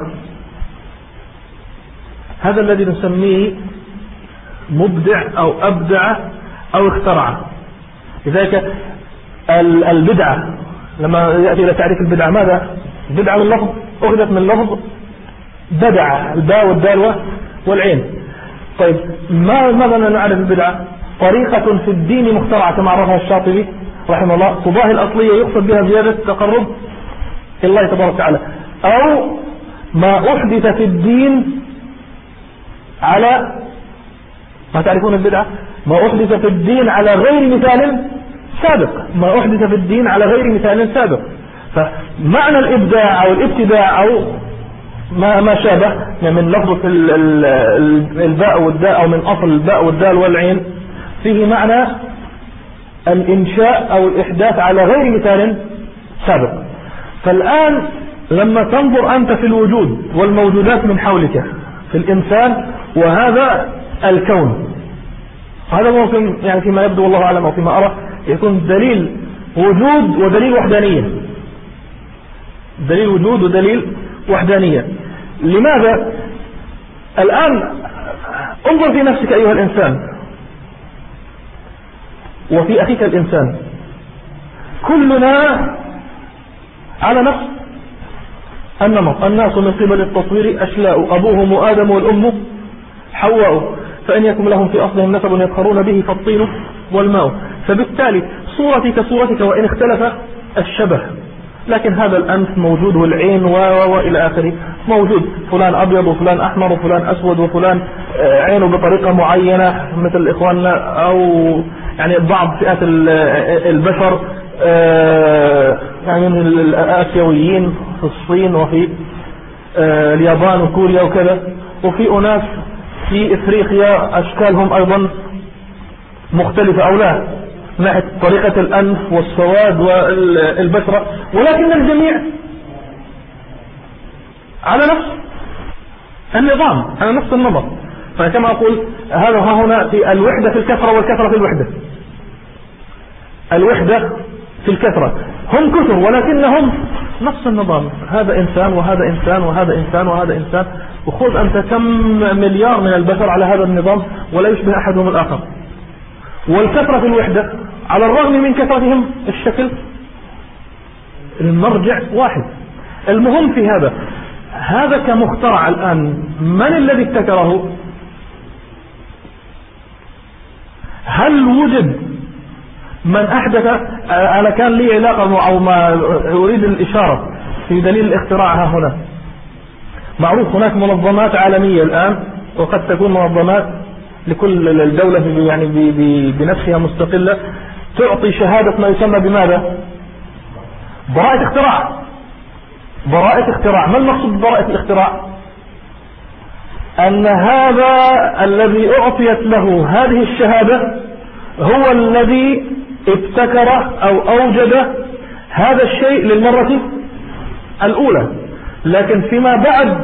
Speaker 1: هذا الذي نسميه مبدع أو أبدع أو اخترع. لذلك البدعة لما يأتي إلى تعريف البدعة ماذا؟ البدعة من لفظ أخذت من لفظ بدع، الباء والدال والعين. طيب ما ماذا نعرف البدعة؟ طريقة في الدين مخترعة كما عرفها الشاطبي رحمه الله، تضاهي الأصلية يقصد بها زيادة التقرب إلى الله تبارك وتعالى، أو ما أحدث في الدين على ما تعرفون البدعة، ما أحدث في الدين على غير مثال سابق، ما أحدث في الدين على غير مثال سابق. فمعنى الإبداع أو الابتداع أو ما ما شابه من لفظة الباء والداء أو من أصل الباء والدال والعين فيه معنى الإنشاء أو الإحداث على غير مثال سابق. فالآن لما تنظر أنت في الوجود والموجودات من حولك في الإنسان وهذا الكون، هذا ممكن يعني فيما يبدو والله أعلم أو فيما أرى يكون دليل وجود ودليل وحدانية، دليل وجود ودليل وحدانية. لماذا؟ الآن انظر في نفسك أيها الإنسان وفي أخيك الإنسان، كلنا على نفس النمط، الناس من قبل التصوير أشلاء، أبوهم آدم والأم حواء، فإن يكن لهم في أصلهم نسب يفخرون به فالطين والماء. فبالتالي صورتي كصورتك وإن اختلف الشبه، لكن هذا الأنف موجود والعين وإلى آخره موجود، فلان أبيض وفلان أحمر وفلان أسود وفلان عينه بطريقة معينة مثل إخواننا، أو يعني بعض فئات البشر يعني من الآسيويين في الصين وفي اليابان وكوريا وكذا، وفي أناس في إفريقيا أشكالهم أيضا مختلفة أو لا من ناحية طريقة الأنف والسواد والبشرة، ولكن الجميع على نفس النظام، على نفس النمط. فكما أقول هذا ها هنا في الوحدة في الكثرة والكثرة في الوحدة. الوحدة في الكثرة، هم كثر ولكنهم نفس النظام، هذا إنسان وهذا إنسان وهذا إنسان وهذا إنسان، وخذ أنت كم مليار من البشر على هذا النظام ولا يشبه أحدهم الآخر. والكثرة في الوحدة على الرغم من كثرتهم الشكل المرجع واحد. المهم في هذا هذا كمخترع الآن من الذي ابتكره؟ هل وجد من أحدث؟ أنا كان لي علاقة أو ما أريد الإشارة في دليل الاختراع ها هنا. معروف هناك منظمات عالمية الآن، وقد تكون منظمات لكل الدولة يعني بنفسها مستقلة، تعطي شهادة ما يسمى بماذا؟ براءة اختراع. براءة اختراع. ما المقصود ببراءة الاختراع؟ أن هذا الذي أعطيت له هذه الشهادة هو الذي ابتكر أو أوجد هذا الشيء للمرة الأولى، لكن فيما بعد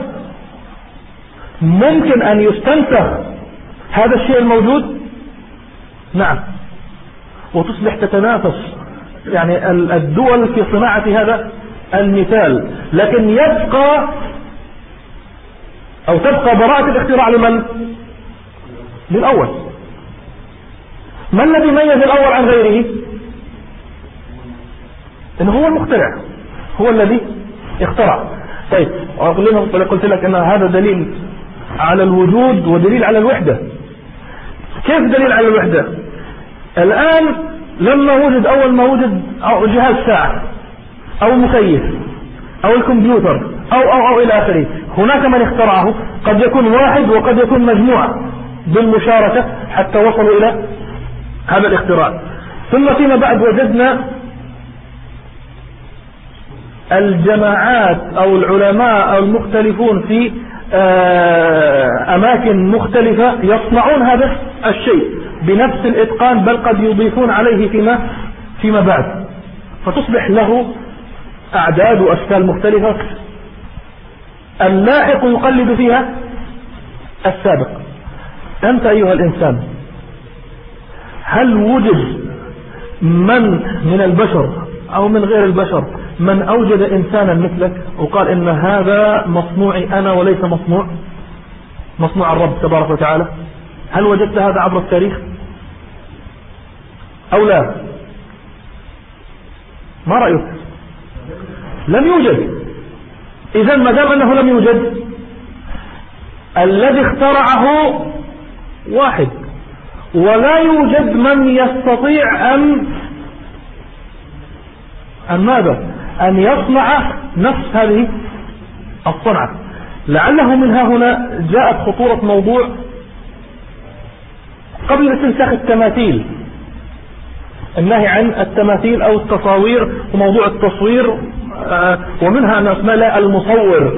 Speaker 1: ممكن أن يستنسخ هذا الشيء الموجود. نعم. وتصبح تتنافس يعني الدول في صناعة هذا المثال، لكن يبقى أو تبقى براءة الاختراع لمن؟ للأول. ما الذي ميز الأول عن غيره؟ إنه هو المخترع، هو الذي اخترع. طيب قلت لك أن هذا دليل على الوجود ودليل على الوحدة. كيف دليل على الوحدة؟ الآن لما وجد أول ما وجد أو جهاز ساعة أو مكيف أو الكمبيوتر أو أو أو إلى آخره، هناك من اخترعه، قد يكون واحد وقد يكون مجموعة بالمشاركة حتى وصلوا إلى هذا الاختراع. ثم فيما بعد وجدنا الجماعات أو العلماء المختلفون في أماكن مختلفة يصنعون هذا الشيء بنفس الإتقان، بل قد يضيفون عليه فيما فيما بعد، فتصبح له أعداد وأشكال مختلفة. اللاحق يقلد فيها السابق. أنت أيها الإنسان هل وجد من من البشر أو من غير البشر من أوجد إنسانا مثلك وقال إن هذا مصنوعي أنا وليس مصنوع مصنوع الرب تبارك وتعالى؟ هل وجدت هذا عبر التاريخ أو لا؟ ما رأيك؟ لم يوجد. إذن ما دام أنه لم يوجد، الذي اخترعه واحد، ولا يوجد من يستطيع أن أن ماذا؟ أن يصنع نفس هذه الصنعة. لعله من ها هنا جاءت خطورة موضوع قبل استنساخ التماثيل، النهي عن التماثيل أو التصاوير وموضوع التصوير، ومنها أن اسمها المصور،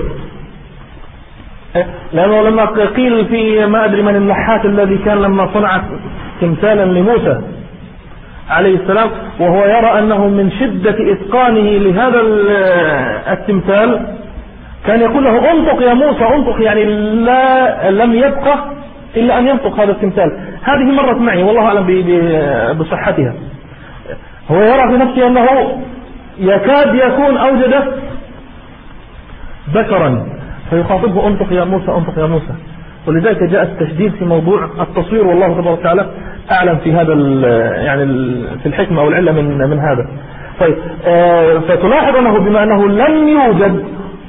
Speaker 1: لأنه لما قيل في ما أدري من النحات الذي كان لما صنع تمثالا لموسى عليه السلام وهو يرى أنه من شدة إتقانه لهذا التمثال كان يقول له انطق يا موسى انطق، يعني لا لم يبقى إلا أن ينطق هذا التمثال. هذه مرت معي والله أعلم بصحتها. هو يرى في نفسه أنه يكاد يكون أوجد بشرا فيخاطبه انطق يا موسى انطق يا موسى. ولذلك جاء التشديد في موضوع التصوير، والله تبارك وتعالى أعلم في هذا يعني في الحكمة أو العلة من من هذا. طيب آه فتلاحظ أنه بما أنه لم يوجد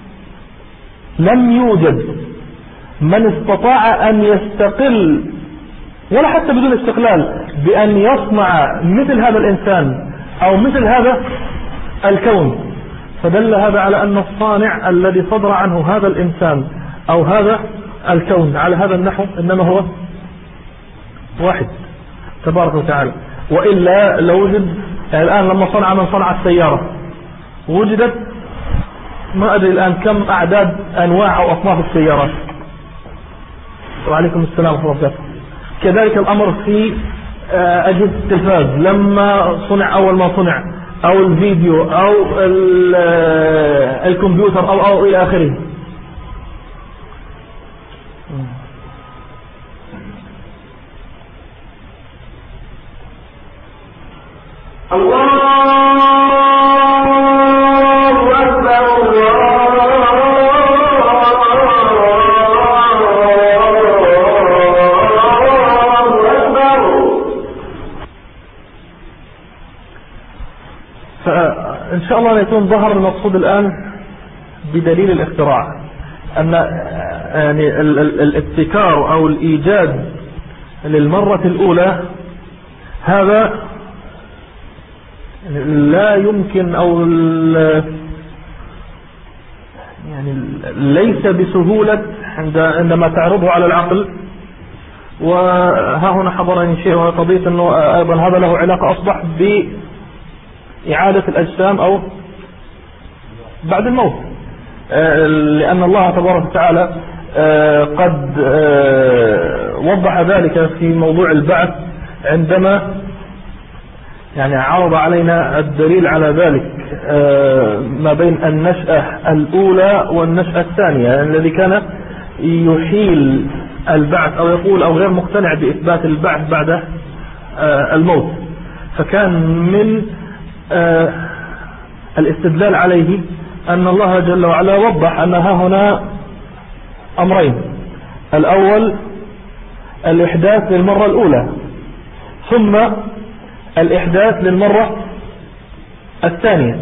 Speaker 1: لم يوجد من استطاع أن يستقل ولا حتى بدون استقلال بأن يصنع مثل هذا الإنسان أو مثل هذا الكون، فدل هذا على أن الصانع الذي صدر عنه هذا الإنسان أو هذا الكون على هذا النحو إنما هو واحد تبارك وتعالى. وإلا لو وجد يعني الآن لما صنع من صنع السيارة وجدت ما أدري الآن كم أعداد أنواع أو أصناف السيارات. وعليكم السلام ورحمة الله وبركاته. كذلك الأمر في أجهزة التلفاز لما صنع أول ما صنع أو الفيديو أو الكمبيوتر أو أو إلى آخره. الله إن شاء الله يكون ظهر المقصود الآن بدليل الاختراع أن يعني الابتكار أو الإيجاد للمرة الأولى هذا لا يمكن أو يعني ليس بسهولة عندما تعرضه على العقل. وها هنا حضرني شيء وهو قضية أنه أيضا هذا له علاقة أصبح بإعادة الأجسام أو بعد الموت، لأن الله تبارك وتعالى قد وضح ذلك في موضوع البعث عندما يعني عرض علينا الدليل على ذلك ما بين النشأة الأولى والنشأة الثانية، يعني الذي كان يحيل البعث أو يقول أو غير مقتنع بإثبات البعث بعد الموت، فكان من الاستدلال عليه أن الله جل وعلا وضح أن ها هنا أمرين: الأول الإحداث للمرة الأولى، ثم الإحداث للمرة الثانية،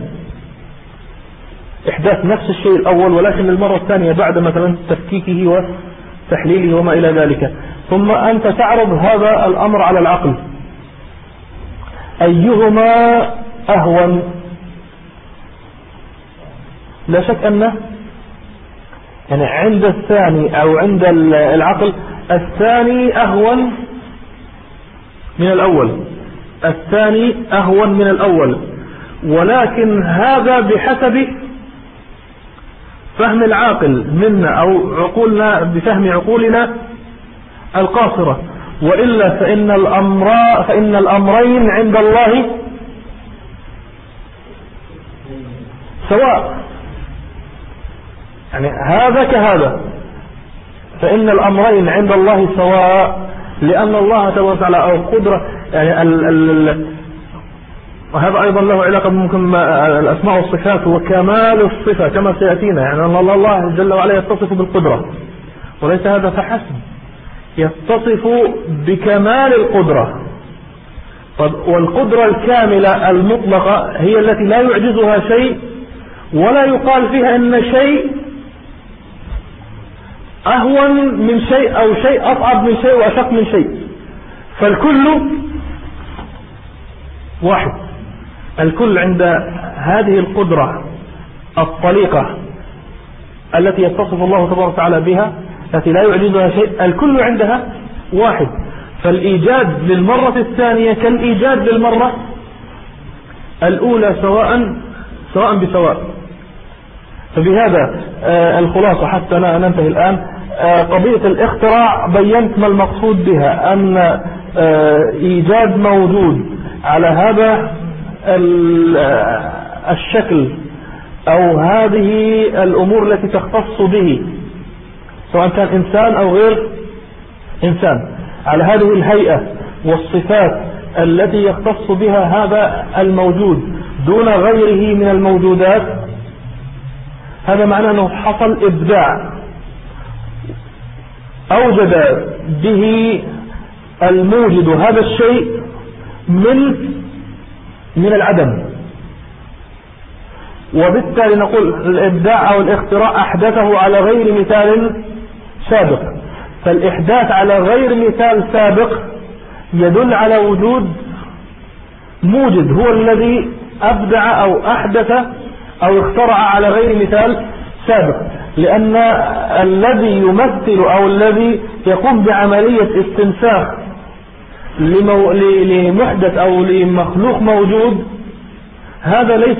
Speaker 1: إحداث نفس الشيء الأول ولكن للمرة الثانية بعد مثلا تفكيكه وتحليله وما إلى ذلك. ثم أنت تعرض هذا الأمر على العقل، أيهما أهون؟ لا شك أن يعني عند الثاني أو عند العقل الثاني أهون من الأول، الثاني أهون من الأول، ولكن هذا بحسب فهم العاقل منا أو عقولنا بفهم عقولنا القاصرة، وإلا فإن الأمر فإن الأمرين عند الله سواء، يعني هذا كهذا، فإن الأمرين عند الله سواء، لأن الله تبارك وتعالى أو قدرة يعني ال ال وهذا أيضا له علاقة ممكن الأسماء والصفات وكمال الصفة كما سيأتينا، يعني أن الله جل وعلا يتصف بالقدرة، وليس هذا فحسب، يتصف بكمال القدرة. والقدرة الكاملة المطلقة هي التي لا يعجزها شيء ولا يقال فيها إن شيء أهون من شيء أو شيء أصعب من شيء وأشق من شيء، فالكل واحد. الكل عند هذه القدرة الطليقة التي يتصف الله تبارك وتعالى بها التي لا يعجزها شيء، الكل عندها واحد، فالإيجاد للمرة الثانية كالإيجاد للمرة الأولى سواء سواء بسواء. فبهذا آه الخلاصة حتى ننتهي الآن، آه قضية الاختراع بينت ما المقصود بها، أن آه إيجاد موجود على هذا الشكل أو هذه الأمور التي تختص به سواء كان إنسان أو غير إنسان، على هذه الهيئة والصفات التي يختص بها هذا الموجود دون غيره من الموجودات، هذا معناه أنه حصل إبداع أوجد به الموجد هذا الشيء من من العدم، وبالتالي نقول الإبداع أو الاختراع أحدثه على غير مثال سابق. فالإحداث على غير مثال سابق يدل على وجود موجد هو الذي أبدع أو أحدث أو اخترع على غير مثال سابق، لأن الذي يمثل أو الذي يقوم بعملية استنساخ لمو... لمحدث أو لمخلوق موجود، هذا ليس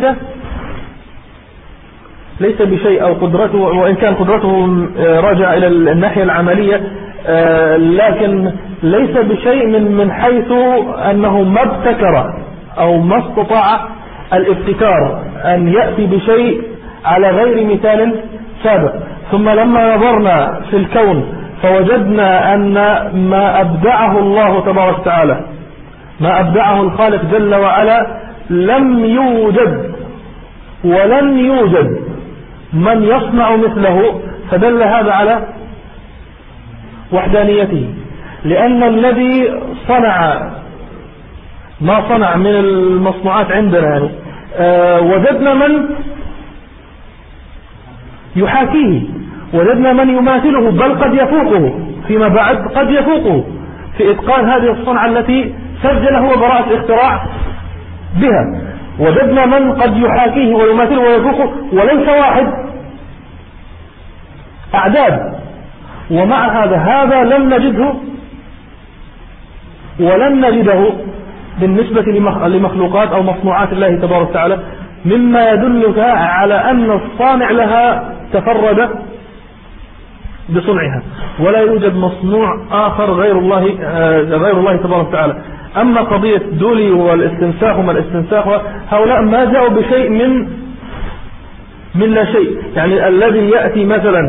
Speaker 1: ليس بشيء، أو قدرته، وإن كان قدرته راجع إلى الناحية العملية، لكن ليس بشيء من من حيث أنه ما ابتكر أو ما استطاع الابتكار أن يأتي بشيء على غير مثال سابق. ثم لما نظرنا في الكون فوجدنا أن ما أبدعه الله تبارك وتعالى، ما أبدعه الخالق جل وعلا، لم يوجد ولن يوجد من يصنع مثله، فدل هذا على وحدانيته. لأن الذي صنع ما صنع من المصنوعات عندنا يعني آه وجدنا من يحاكيه، وجدنا من يماثله، بل قد يفوقه فيما بعد، قد يفوقه في إتقان هذه الصنعة التي سجل هو براءة اختراع بها. وجدنا من قد يحاكيه ويماثله ويفوقه، وليس واحد، أعداد. ومع هذا هذا لم نجده ولن نجده بالنسبة لمخلوقات أو مصنوعات الله تبارك وتعالى، مما يدلك على أن الصانع لها تفرد بصنعها، ولا يوجد مصنوع آخر غير الله غير الله تبارك وتعالى. أما قضية دولي والاستنساخ وما الاستنساخ، هؤلاء ما جاءوا بشيء من من لا شيء. يعني الذي يأتي مثلا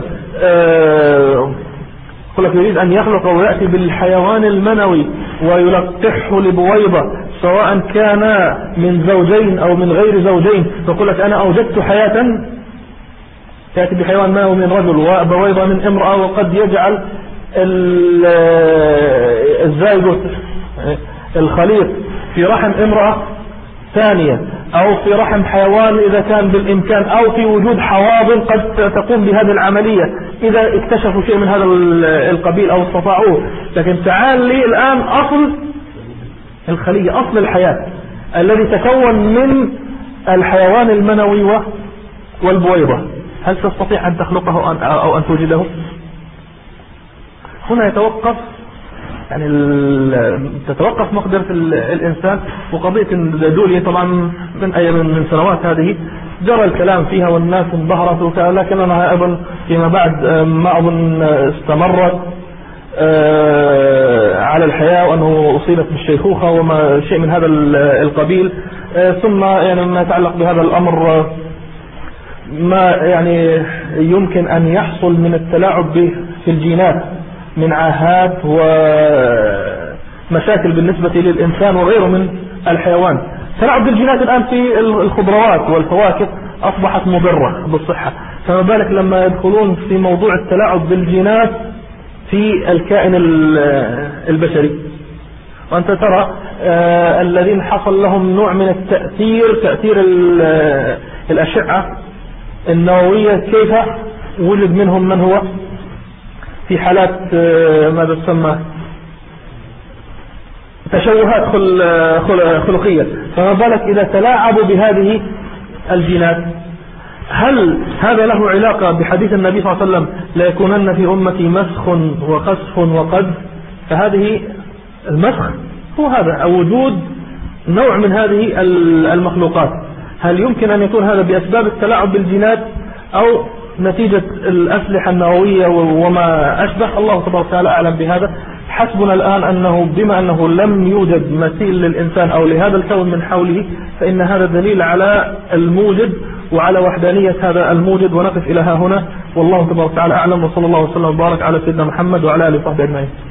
Speaker 1: يقول لك يريد أن يخلق ويأتي بالحيوان المنوي ويلقحه لبويضة، سواء كان من زوجين أو من غير زوجين، يقول لك أنا أوجدت حياة، يأتي بحيوان منوي من رجل وبويضة من امرأة، وقد يجعل الزيجوت الخليط في رحم امرأة ثانية، أو في رحم حيوان إذا كان بالإمكان، أو في وجود حواضن قد تقوم بهذه العملية إذا اكتشفوا شيء من هذا القبيل أو استطاعوه. لكن تعال لي الآن أصل الخلية، أصل الحياة الذي تكون من الحيوان المنوي والبويضة، هل تستطيع أن تخلقه أو أن توجده؟ هنا يتوقف يعني تتوقف مقدرة الإنسان. وقضية الدولية طبعا من أي من سنوات هذه جرى الكلام فيها والناس انبهرت، لكنها أيضا فيما بعد ما أظن استمرت على الحياة، وأنه أصيبت بالشيخوخة وما شيء من هذا القبيل. ثم يعني ما يتعلق بهذا الأمر، ما يعني يمكن أن يحصل من التلاعب به في الجينات من عاهات ومشاكل بالنسبة للإنسان وغيره من الحيوان. تلاعب بالجينات الآن في الخضروات والفواكه أصبحت مضرة بالصحة، فما بالك لما يدخلون في موضوع التلاعب بالجينات في الكائن البشري. وأنت ترى آه الذين حصل لهم نوع من التأثير، تأثير الأشعة النووية، كيف وجد منهم من هو في حالات آه ماذا تسمى تشوهات خلقية، فما بالك إذا تلاعبوا بهذه الجينات. هل هذا له علاقة بحديث النبي صلى الله عليه وسلم لا يكونن في أمتي مسخ وخسف وقذف؟ فهذه المسخ هو هذا وجود نوع من هذه المخلوقات. هل يمكن أن يكون هذا بأسباب التلاعب بالجينات أو نتيجة الأسلحة النووية وما أشبه؟ الله تبارك وتعالى أعلم بهذا. حسبنا الآن أنه بما أنه لم يوجد مثيل للإنسان أو لهذا الكون من حوله، فإن هذا دليل على الموجد وعلى وحدانية هذا الموجد. ونقف إلى ها هنا، والله تبارك وتعالى أعلم، وصلى الله وسلم وبارك على سيدنا محمد وعلى آله وصحبه أجمعين.